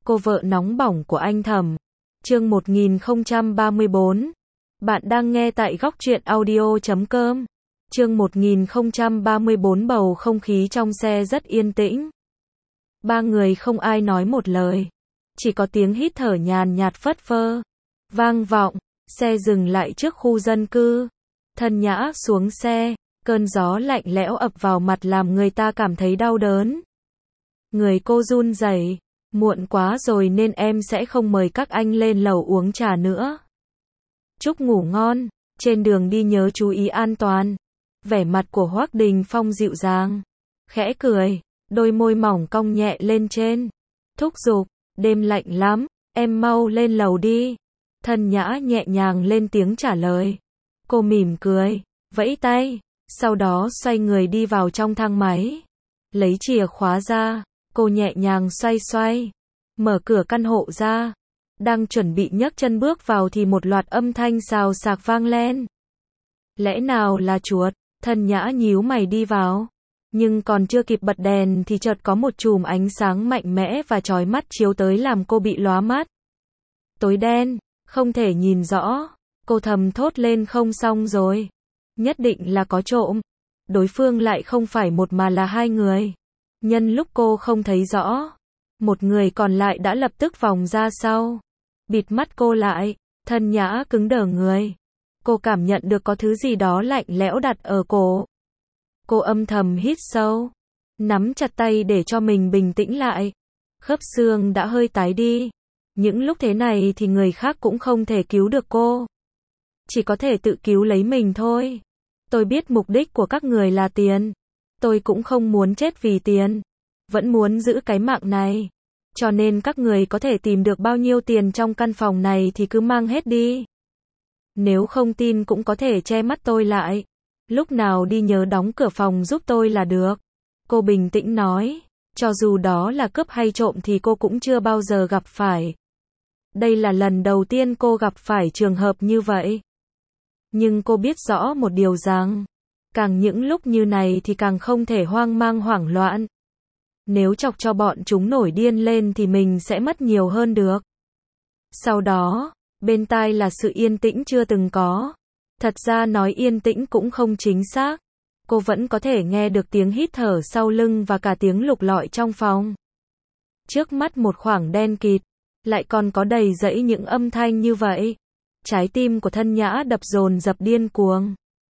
cô vợ nóng bỏng của anh Thẩm. Chương 1034. Bạn đang nghe tại góc truyện audio.com. Chương 1034. Bầu không khí trong xe rất yên tĩnh. Ba người không ai nói một lời. Chỉ có tiếng hít thở nhàn nhạt phất phơ vang vọng. Xe dừng lại trước khu dân cư. Thân Nhã xuống xe. Cơn gió lạnh lẽo ập vào mặt làm người ta cảm thấy đau đớn. Người cô run rẩy. Muộn quá rồi nên em sẽ không mời các anh lên lầu uống trà nữa. Chúc ngủ ngon, trên đường đi nhớ chú ý an toàn. Vẻ mặt của Hoắc Đình Phong dịu dàng, khẽ cười, đôi môi mỏng cong nhẹ lên trên. Thúc giục, đêm lạnh lắm, em mau lên lầu đi. Thân Nhã nhẹ nhàng lên tiếng trả lời. Cô mỉm cười, vẫy tay, sau đó xoay người đi vào trong thang máy. Lấy chìa khóa ra, cô nhẹ nhàng xoay xoay, mở cửa căn hộ ra. Đang chuẩn bị nhấc chân bước vào thì một loạt âm thanh xào xạc vang lên. Lẽ nào là chuột? Thân Nhã nhíu mày đi vào. Nhưng còn chưa kịp bật đèn thì chợt có một chùm ánh sáng mạnh mẽ và chói mắt chiếu tới làm cô bị lóa mắt. Tối đen, không thể nhìn rõ. Cô thầm thốt lên không xong rồi. Nhất định là có trộm. Đối phương lại không phải một mà là hai người. Nhân lúc cô không thấy rõ, một người còn lại đã lập tức vòng ra sau, bịt mắt cô lại. Thân Nhã cứng đờ người. Cô cảm nhận được có thứ gì đó lạnh lẽo đặt ở cổ. Cô âm thầm hít sâu, nắm chặt tay để cho mình bình tĩnh lại. Khớp xương đã hơi tái đi. Những lúc thế này thì người khác cũng không thể cứu được cô. Chỉ có thể tự cứu lấy mình thôi. Tôi biết mục đích của các người là tiền. Tôi cũng không muốn chết vì tiền. Vẫn muốn giữ cái mạng này. Cho nên các người có thể tìm được bao nhiêu tiền trong căn phòng này thì cứ mang hết đi. Nếu không tin cũng có thể che mắt tôi lại. Lúc nào đi nhớ đóng cửa phòng giúp tôi là được. Cô bình tĩnh nói. Cho dù đó là cướp hay trộm thì cô cũng chưa bao giờ gặp phải. Đây là lần đầu tiên cô gặp phải trường hợp như vậy. Nhưng cô biết rõ một điều rằng, càng những lúc như này thì càng không thể hoang mang hoảng loạn. Nếu chọc cho bọn chúng nổi điên lên thì mình sẽ mất nhiều hơn được. Sau đó, bên tai là sự yên tĩnh chưa từng có. Thật ra nói yên tĩnh cũng không chính xác. Cô vẫn có thể nghe được tiếng hít thở sau lưng và cả tiếng lục lọi trong phòng. Trước mắt một khoảng đen kịt, lại còn có đầy rẫy những âm thanh như vậy. Trái tim của Thân Nhã đập dồn dập điên cuồng.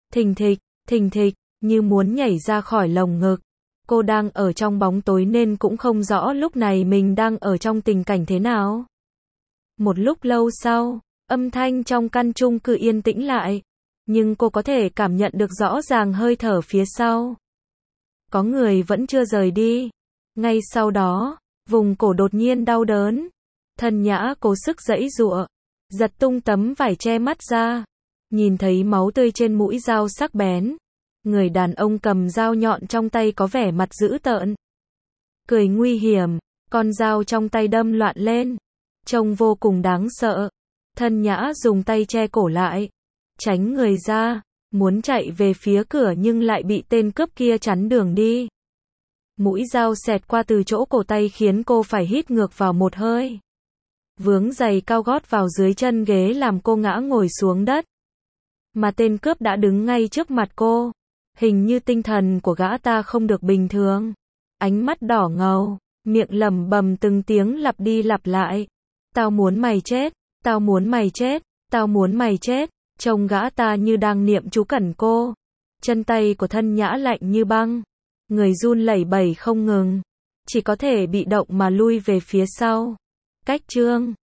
Thình thịch, như muốn nhảy ra khỏi lồng ngực. Cô đang ở trong bóng tối nên cũng không rõ lúc này mình đang ở trong tình cảnh thế nào. Một lúc lâu sau, âm thanh trong căn chung cư yên tĩnh lại. Nhưng cô có thể cảm nhận được rõ ràng hơi thở phía sau. Có người vẫn chưa rời đi. Ngay sau đó, vùng cổ đột nhiên đau đớn. Thân Nhã cố sức giãy giụa, giật tung tấm vải che mắt ra. Nhìn thấy máu tươi trên mũi dao sắc bén. Người đàn ông cầm dao nhọn trong tay có vẻ mặt dữ tợn. Cười nguy hiểm, con dao trong tay đâm loạn lên. Trông vô cùng đáng sợ. Thân Nhã dùng tay che cổ lại. Tránh người ra, muốn chạy về phía cửa nhưng lại bị tên cướp kia chắn đường đi. Mũi dao xẹt qua từ chỗ cổ tay khiến cô phải hít ngược vào một hơi. Vướng giày cao gót vào dưới chân ghế làm cô ngã ngồi xuống đất. Mà tên cướp đã đứng ngay trước mặt cô. Hình như tinh thần của gã ta không được bình thường. Ánh mắt đỏ ngầu, miệng lẩm bẩm từng tiếng lặp đi lặp lại. Tao muốn mày chết, tao muốn mày chết, tao muốn mày chết. Trông gã ta như đang niệm chú cẩn cô. Chân tay của Thân Nhã lạnh như băng. Người run lẩy bẩy không ngừng. Chỉ có thể bị động mà lui về phía sau. Cách chương